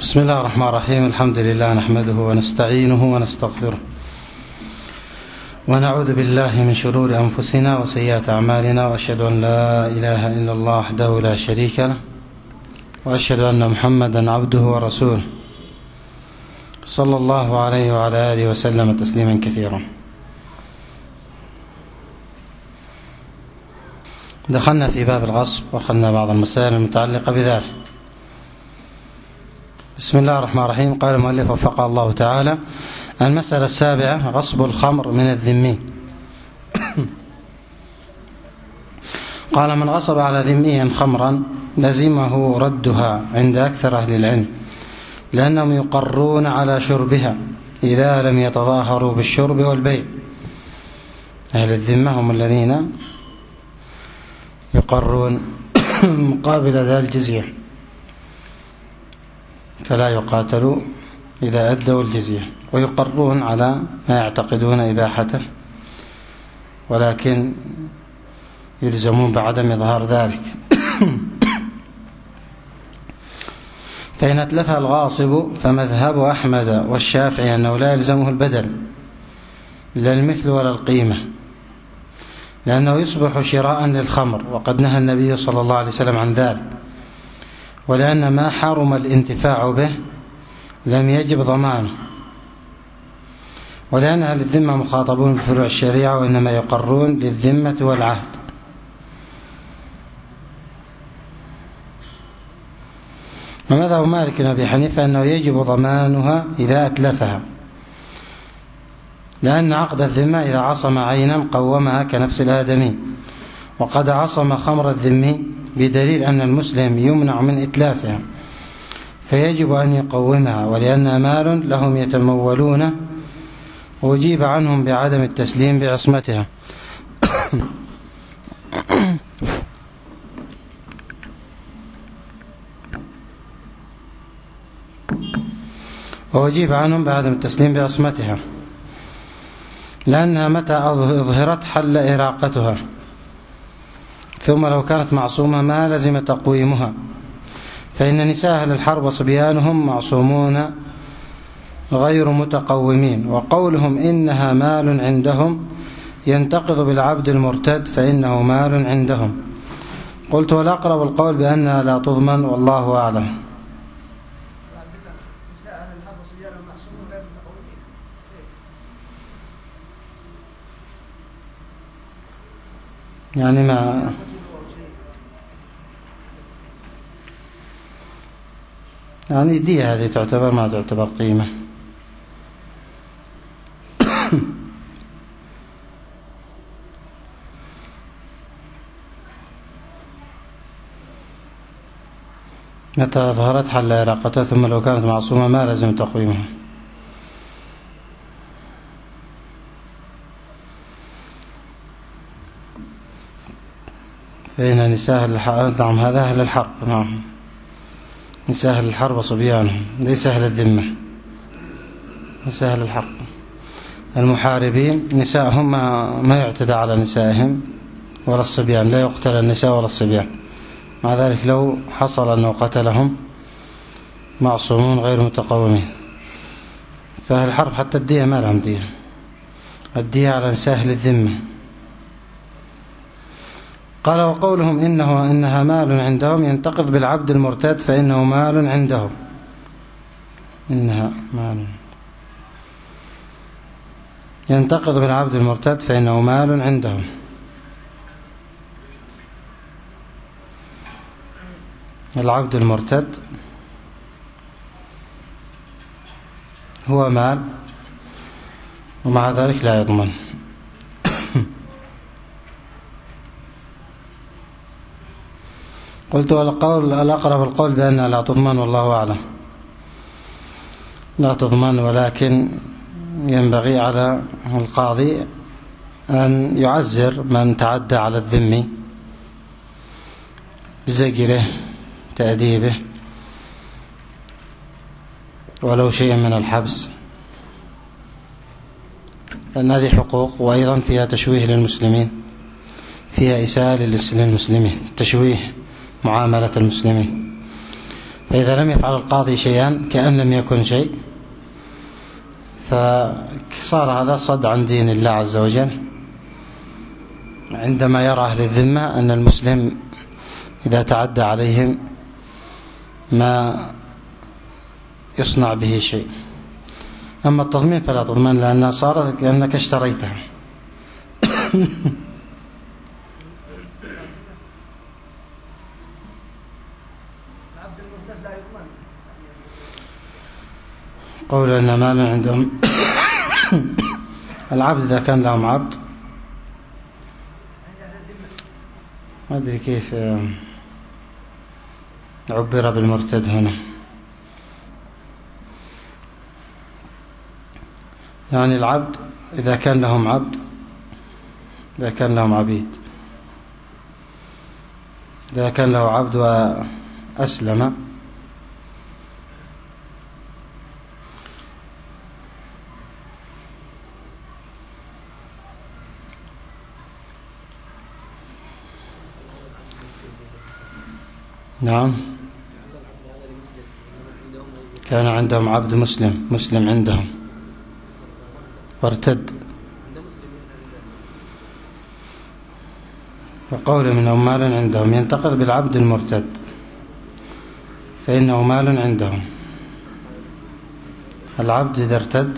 بسم الله الرحمن الرحيم. الحمد لله نحمده ونستعينه ونستغفره ونعوذ بالله من شرور أنفسنا وسيئات أعمالنا، وأشهد أن لا إله إلا الله وحده لا شريك له، وأشهد أن محمدا عبده ورسوله صلى الله عليه وعلى آله وسلم تسليما كثيرا. دخلنا في باب الغصب وأخذنا بعض المسائل المتعلقة بذلك. بسم الله الرحمن الرحيم. قال المؤلف وفقه الله تعالى: المسألة السابعة: غصب الخمر من الذمي. قال: من غصب على ذمي خمرا لزمه ردها عند أكثر أهل العلم، لأنهم يقرون على شربها إذا لم يتظاهروا بالشرب والبيع. أهل الذمة هم الذين يقرون مقابل ذا الجزية، فلا يقاتلوا إذا أدوا الجزية، ويقرون على ما يعتقدون إباحته، ولكن يلزمون بعدم إظهار ذلك. فإن أتلفها الغاصب فمذهب أحمد والشافعي أنه لا يلزمه البدل، لا المثل ولا القيمة، لأنه يصبح شراء للخمر، وقد نهى النبي صلى الله عليه وسلم عن ذلك، ولأن ما حرم الانتفاع به لم يجب ضمانه، ولأن أهل الذمة مخاطبون بفروع الشريعة، وإنما يقرون للذمة والعهد. ومذهب مالك بن أبي حنيفة أنه يجب ضمانها إذا أتلفها، لأن عقد الذمة إذا عصم عينا قومها كنفس الآدمي، وقد عصم خمر الذمي بدليل أن المسلم يمنع من إتلافها، فيجب أن يقومها، ولأنها مال لهم يتمولون، وأجيب عنهم بعدم التسليم بعصمتها. وأجيب عنهم بعدم التسليم بعصمتها، لأنها متى أظهرت حل إراقتها، ثم لو كانت معصومة ما لزم تقويمها، فإن نساء أهل الحرب وصبيانهم معصومون غير متقومين. وقولهم إنها مال عندهم ينتقض بالعبد المرتد، فإنه مال عندهم. قلت: والأقرب القول بأنها لا تضمن، والله أعلم. يعني ما يعني دي هذه تعتبر ما تعتبر قيمة. متى ظهرت حل إراقتها، ثم لو كانت معصومة ما لازم تقويمها. فإن نساء الحرب، نعم هذا أهل الحرب، نعم نساء أهل الحرب وصبيانهم، ليس أهل الذمة، نساء أهل الحرب. المحاربين نساءهم ما يعتدى على نسائهم ولا الصبيان، لا يقتل النساء ولا الصبيان، مع ذلك لو حصل أنه قتلهم معصومون غير متقومين. فأهل الحرب حتى الدية ما لهم دية، الدية على نساء أهل الذمة. قال: وقولهم إنها مال عندهم ينتقض بالعبد المرتد، فإنه مال عندهم. إنها مال ينتقض بالعبد المرتد، فإنه مال عندهم. العبد المرتد هو مال، ومع ذلك لا يضمن. قلت: الأقرب القول بأنها لا تضمن، والله أعلم. لا تضمن، ولكن ينبغي على القاضي أن يعزر من تعدى على الذمي بزجره، تأديبه، ولو شيء من الحبس، لأن هذه حقوق، وأيضا فيها تشويه للمسلمين، فيها إساءة للمسلمين، تشويه معاملة المسلمين. فإذا لم يفعل القاضي شيئا كأن لم يكن شيء، فصار هذا صد عن دين الله عز وجل، عندما يرى أهل الذمة أن المسلم إذا تعدى عليهم ما يصنع به شيء. أما التضمين فلا تضمن، لأنها صارت كأنك اشتريتها. قول أن مالا عندهم العبد إذا كان لهم عبد، ما أدري كيف عبر بالمرتد هنا، يعني العبد إذا كان لهم عبد، إذا كان لهم عبيد، إذا كان له عبد وأسلم نعم، كان عندهم عبد مسلم عندهم وارتد، وقول منهم مال عندهم ينتقد بالعبد المرتد، فإنه مال عندهم. العبد إذا ارتد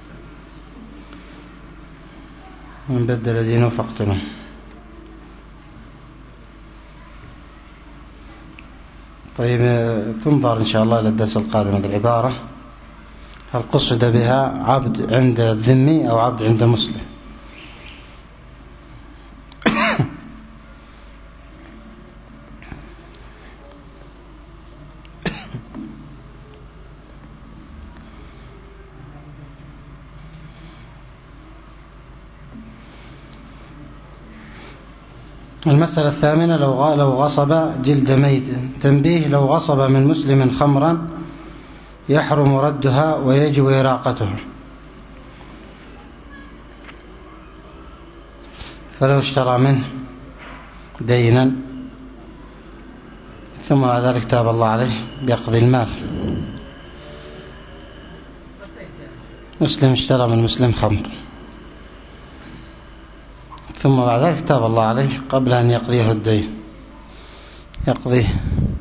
من بدل دينه فاقتله. طيب تنظر إن شاء الله للدرس القادم هذه العبارة، هل قصد بها عبد عند الذمي أو عبد عند مسلم؟ المسألة الثامنة، لو غصب جلد ميت. تنبيه: لو غصب من مسلم خمرا يحرم ردها ويجب إراقتها، فلو اشترى منه دينا ثم بعد ذلك تاب الله عليه بيقضي المال. مسلم اشترى من مسلم خمر ثم بعد ذلك تاب الله عليه قبل أن يقضيه الدين، يقضيه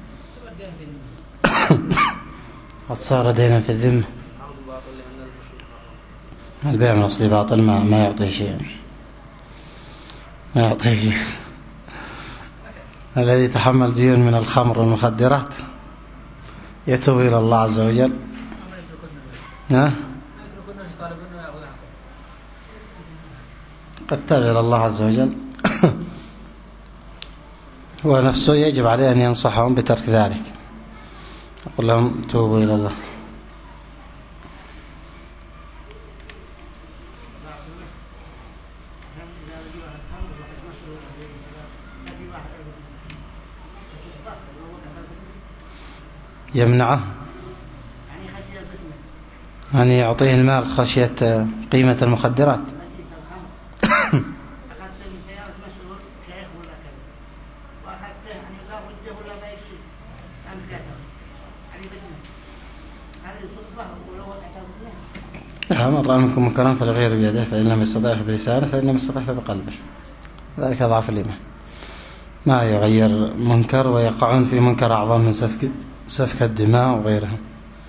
قد صار دينا في الذمة. البيع من أصل باطل، ما يعطي شيء، ما يعطي شيء. الذي تحمل ديون من الخمر والمخدرات يتوب إلى الله عز وجل. قد تاب إلى الله عز وجل ونفسه يجب عليه أن ينصحهم بترك ذلك، يقول لهم توبوا إلى الله. يمنعه يعني يعطيه المال خشية قيمة المخدرات. من رأى منكم منكرا فليغيره بيده، فإن لم يستطع بلسانه، فإن لم يستطع بقلبه، ذلك ضعف الإيمان. ما يغير منكر ويقعون في منكر أعظم من سفك الدماء وغيرها.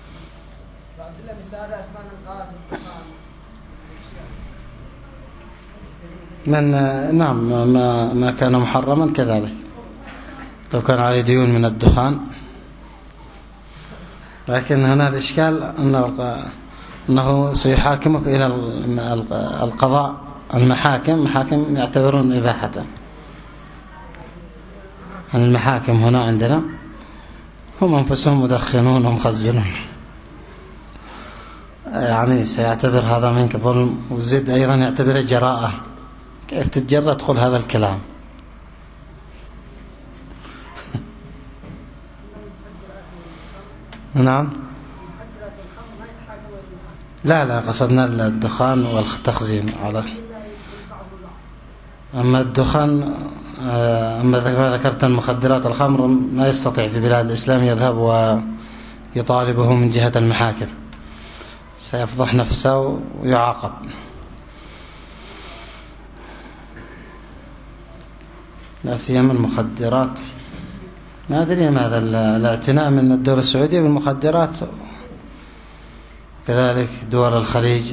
من نعم ما كان محرما كذلك، لو كان عليه ديون من الدخان. لكن هنا الإشكال أنه سيحاكمك إلى القضاء. محاكم يعتبرون إباحته. المحاكم هنا عندنا هم أنفسهم مدخنون ومخزنون، يعني سيعتبر هذا منك ظلم، وزيد أيضا يعتبره جراءة. كيف تتجرأ تقول هذا الكلام؟ نعم، لا قصدنا الدخان والتخزين على. أما الدخان، أما ذكرت المخدرات الخمر ما يستطيع في بلاد الإسلام يذهب يطالبه من جهة المحاكم، سيفضح نفسه ويعاقب. لا سيما المخدرات، ما أدري ماذا الاعتناء من الدولة السعودية بالمخدرات، كذلك دول الخليج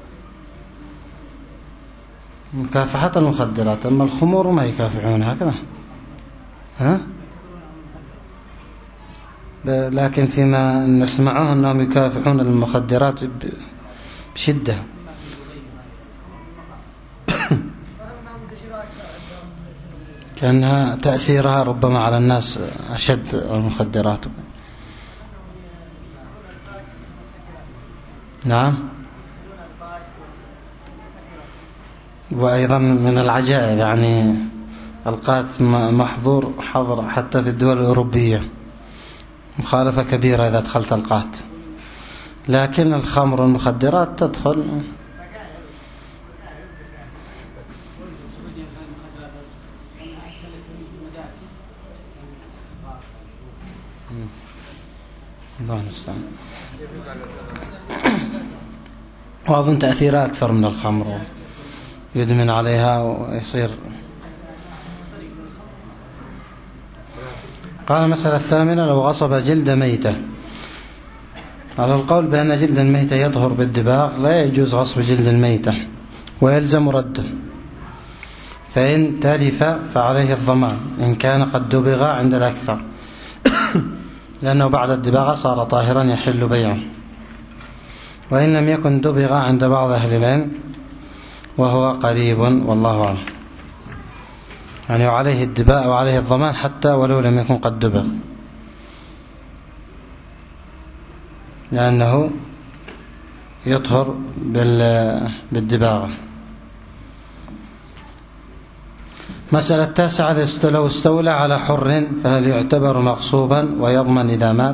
مكافحة المخدرات، أما الخمور ما يكافحون هكذا، لكن فيما نسمعه أنهم يكافحون المخدرات بشدة. كأنها تأثيرها ربما على الناس أشد المخدرات. نعم. وأيضا من العجائب يعني القات محظور حظر حتى في الدول الأوروبية، مخالفة كبيرة إذا دخلت القات، لكن الخمر والمخدرات تدخل. الله المستعان. وأظن تأثيرها أكثر من الخمر، يدمن عليها ويصير. قال المسألة الثامنة: لو غصب جلد ميتة. على القول بأن جلد الميتة يطهر بالدباغ لا يجوز غصب جلد الميتة ويلزم رده، فإن تلف فعليه الضمان إن كان قد دبغ عند الأكثر، لأنه بعد الدباغ صار طاهرا يحل بيعه. وإن لم يكن دبغ عند بعض أهل العلم وهو قريب والله أعلم، يعني وعليه الدباء وعليه الضمان حتى ولو لم يكن قد دبغ، لأنه يطهر بالدباغة. مسألة التاسعة: لو استولى على حر فهل يعتبر مغصوبا ويضمن إذا مات؟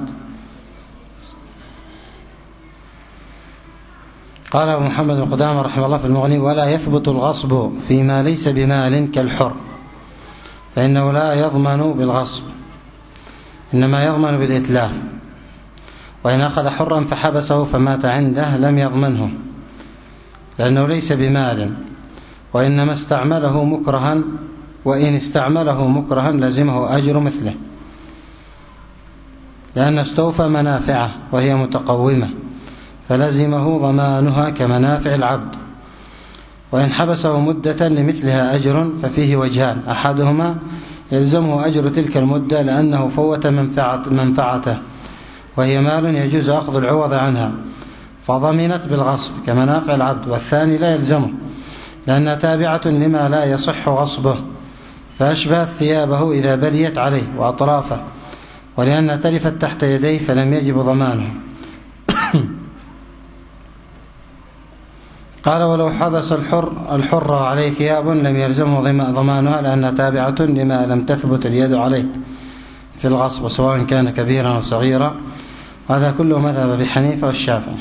قال أبو محمد بن قدامة رحمه الله في المغني: ولا يثبت الغصب فيما ليس بمال كالحر، فإنه لا يضمن بالغصب، إنما يضمن بالإتلاف. وإن أخذ حرا فحبسه فمات عنده لم يضمنه، لأنه ليس بمال، وإنما استعمله مكرها، وإن استعمله مكرها لزمه أجر مثله، لأن استوفى منافعه وهي متقومة، فلزمه ضمانها كمنافع العبد. وإن حبسه مدة لمثلها أجر ففيه وجهان: أحدهما يلزمه أجر تلك المدة لأنه فوت منفعته وهي مال يجوز أخذ العوض عنها فضمنت بالغصب كمنافع العبد، والثاني لا يلزمه لأنها تابعة لما لا يصح غصبه، فأشبهت ثيابه إذا بليت عليه وأطرافه، ولأنها تلفت تحت يديه فلم يجب ضمانه. قال: ولو حبس الحر عليه ثياب لم يلزمه ضمانها، لأنها تابعة لما لم تثبت اليد عليه في الغصب، سواء كان كبيرا أو صغيرا. هذا كله مذهب أبي حنيفة والشافعي.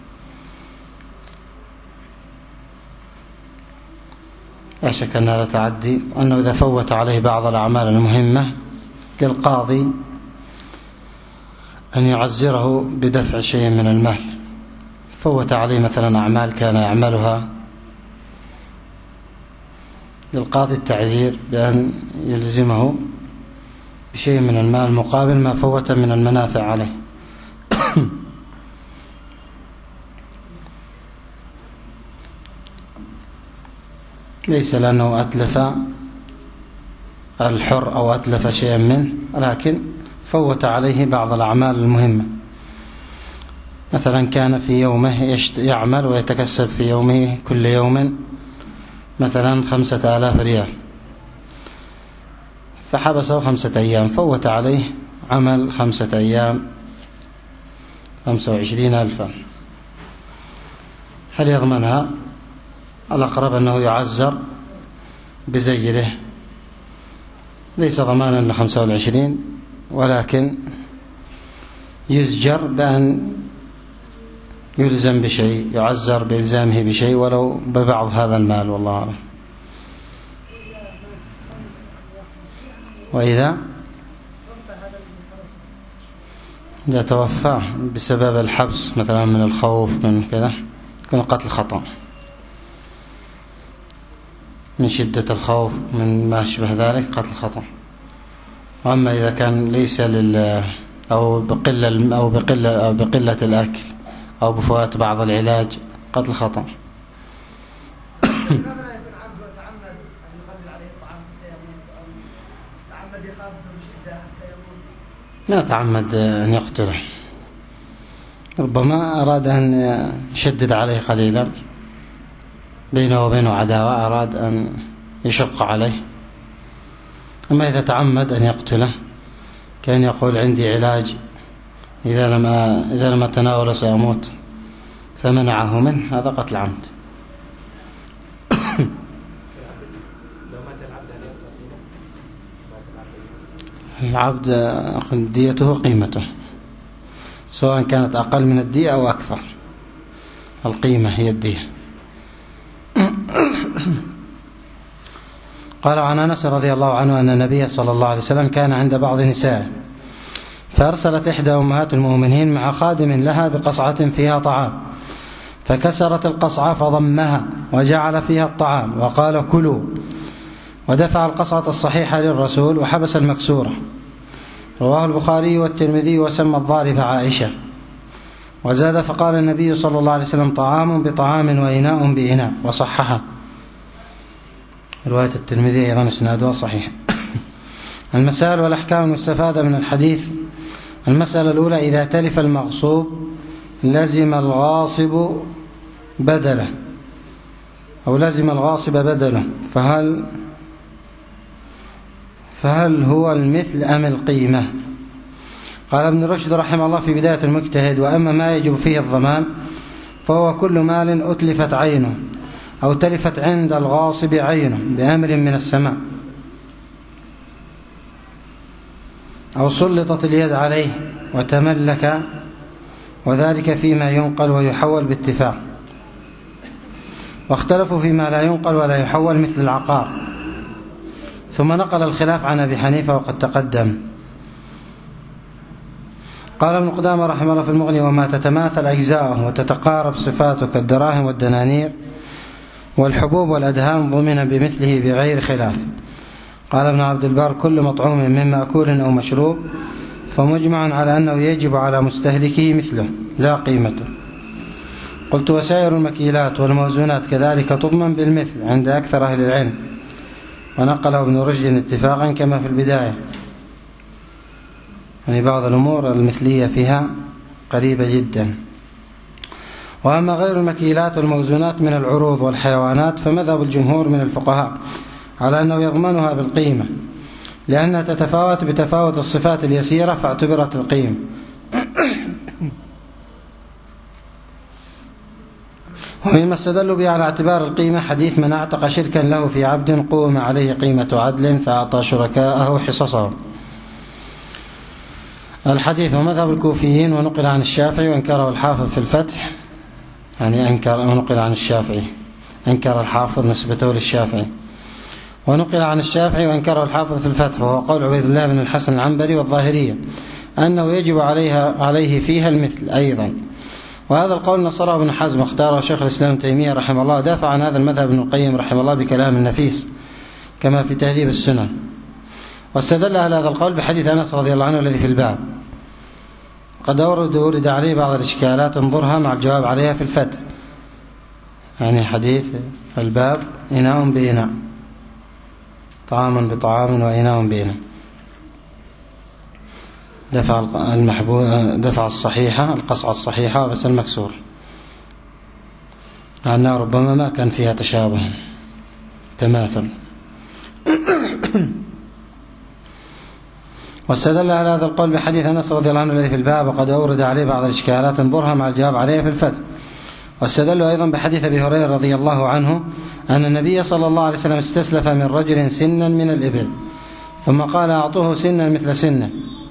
لا شك أن هذا تعدي، وأنه إذا فوت عليه بعض الأعمال المهمة كالقاضي أن يعزره بدفع شيء من المال، فوت عليه مثلا أعمال كان يعملها، للقاضي التعزير بأن يلزمه بشيء من المال مقابل ما فوت من المنافع عليه. ليس لأنه أتلف الحر أو أتلف شيئا منه، ولكن فوت عليه بعض الأعمال المهمة، مثلا كان في يومه يعمل ويتكسب في يومه كل يوم مثلا 5000 ريال، فحبسه 5 أيام، فوت عليه عمل 5 أيام 25,000، هل يضمنها؟ الأقرب أنه يعزر بزيره، ليس ضمانا ل25، ولكن يزجر بأن يلزم بشيء، يعزر بإلزامه بشيء ولو ببعض هذا المال، والله أعلم. وإذا إذا توفى بسبب الحبس مثلا من الخوف من كذا يكون قتل خطأ، من شدة الخوف من ما شبه ذلك قتل خطأ. وأما إذا كان ليس أو بقلة الأكل أو بفوات بعض العلاج قتل خطأ. لا تعمد أن يقتله، ربما أراد أن يشدد عليه قليلا، بينه وبينه عداوة، أراد أن يشق عليه. أما إذا تعمد أن يقتله كان يقول عندي علاج إذا لم أتناول سأموت فمنعه منه، هذا قتل عمد. العبد ديته قيمته، سواء كانت أقل من الدية أو أكثر، القيمة هي الدية. قال عن أنس رضي الله عنه أن النبي صلى الله عليه وسلم كان عند بعض نسائه فأرسلت إحدى أمهات المؤمنين مع خادم لها بقصعة فيها طعام، فكسرت القصعة فضمها وجعل فيها الطعام وقال كلوا، ودفع القصعة الصحيحة للرسول وحبس المكسورة. رواه البخاري والترمذي وسمى الضارب عائشة. وزاد فقال النبي صلى الله عليه وسلم طعام بطعام وإناء بإناء، وصححه. رواية الترمذي أيضا إسنادها صحيح. المسائل والأحكام المستفادة من الحديث: المسألة الأولى: إذا تلف المغصوب لزم الغاصب بدله أو لزم الغاصب بدله، فهل هو المثل أم القيمة؟ قال ابن رشد رحمه الله في بداية المجتهد: وأما ما يجب فيه الضمان فهو كل مال أتلفت عينه أو تلفت عند الغاصب عينه بأمر من السماء، أو سلطت اليد عليه وتملك، وذلك فيما ينقل ويحول باتفاق. واختلفوا فيما لا ينقل ولا يحول مثل العقار. ثم نقل الخلاف عن أبي حنيفة وقد تقدم. قال ابن قدامة رحمه الله في المغني: وما تتماثل أجزاؤه وتتقارب صفاته كالدراهم والدنانير والحبوب والأدهان ضمن بمثله بغير خلاف. قال ابن عبد البر: كل مطعوم من مأكول أو مشروب فمجمع على أنه يجب على مستهلكه مثله لا قيمته. قلت: وسائر المكيلات والموزونات كذلك تضمن بالمثل عند أكثر أهل العلم. ونقله ابن رشد اتفاقا كما في البداية، يعني بعض الأمور المثلية فيها قريبة جدا. وأما غير المكيلات والموزونات من العروض والحيوانات فمذهب الجمهور من الفقهاء على أنه يضمنها بالقيمة، لأنها تتفاوت بتفاوت الصفات اليسيرة فاعتبرت القيمة. ومما استدلوا به على اعتبار القيمة حديث: من اعتق شركا له في عبد قوم عليه قيمة عدل فأعطى شركاءه حصصهم. الحديث ومذهب الكوفيين، ونقل عن الشافعي وانكره الحافظ في الفتح، يعني ونقل عن الشافعي، انكر الحافظ نسبته للشافعي، ونقل عن الشافعي وانكره الحافظ في الفتح، وهو قول عبيد الله بن الحسن العنبري والظاهرية أنه يجب عليه فيها المثل أيضا. وهذا القول نصره ابن حزم، اختاره شيخ الإسلام تيمية رحمه الله، دافع عن هذا المذهب ابن القيم رحمه الله بكلام النفيس كما في تهذيب السنن. واستدل على هذا القول بحديث أنس رضي الله عنه الذي في الباب، قد أورد عليه بعض الإشكالات انظرها مع الجواب عليها في الفتح، يعني حديث الباب: إناء بإناء، طعام بطعام وإناء بإناء. دفع الصحيحة، القصعة الصحيحة بس المكسور، لأنها ربما ما كان فيها تشابه تماثل. واستدل على هذا القول بحديث أنس رضي الله عنه الذي في الباب، وقد أورد عليه بعض الإشكالات انظرها مع الجواب عليها في الفتح. واستدلوا أيضا بحديث أبي هريرة رضي الله عنه أن النبي صلى الله عليه وسلم استسلف من رجل سنا من الإبل، ثم قال: أعطوه سنا مثل سنه،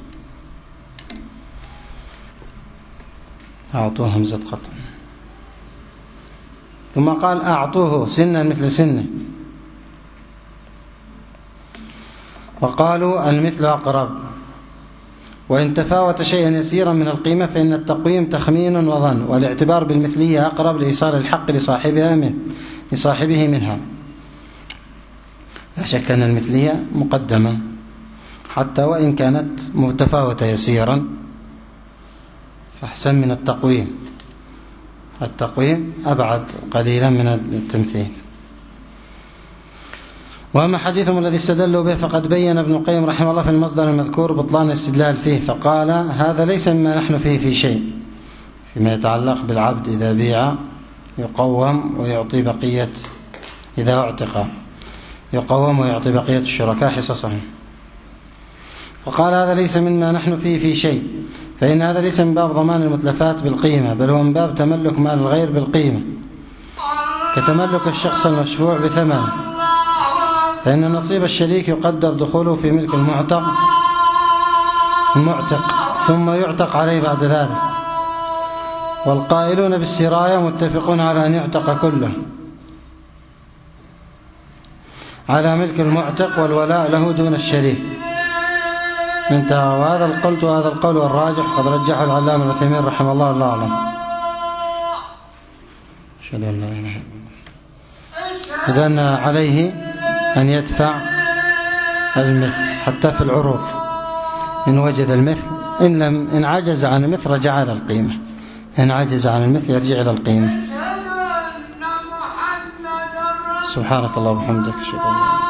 أعطوه همزة قطع، ثم قال: أعطوه سنا مثل سنه، وقالوا المثل أقرب. وإن تفاوت شيئا يسيرا من القيمة فإن التقويم تخمين وظن، والاعتبار بالمثلية أقرب لإيصال الحق لصاحبه منها. لا شك أن المثلية مقدمة حتى وإن كانت متفاوتة يسيرا، فأحسن من التقويم. التقويم أبعد قليلا من التمثيل. وأما حديثهم الذي استدلوا به فقد بين ابن القيم رحمه الله في المصدر المذكور بطلان الاستدلال فيه، فقال: هذا ليس مما نحن فيه في شيء، فيما يتعلق بالعبد إذا بيع يقوم ويعطي بقية، إذا اعتق يقوم ويعطي بقية الشركاء حصصهم. فقال: هذا ليس مما نحن فيه في شيء، فإن هذا ليس من باب ضمان المتلفات بالقيمة، بل هو من باب تملك مال الغير بالقيمة، كتملك الشخص المشفوع بثمن، فإن نصيب الشريك يقدر دخوله في ملك المعتق ثم يعتق عليه بعد ذلك. والقائلون بالسراية متفقون على أن يعتق كله على ملك المعتق، والولاء له دون الشريك. انتهى. وهذا القول والراجح قد رجحه العلامة العثيمين رحمه الله. الله أعلم. أشهد أن لا إله إلا الله. إذن عليه أن يدفع المثل حتى في العروض إن وجد المثل، إن عجز عن المثل رجع إلى القيمة، إن عجز عن المثل يرجع إلى القيمة. سبحانك اللهم وبحمدك، أشهد أن لا إله إلا أنت.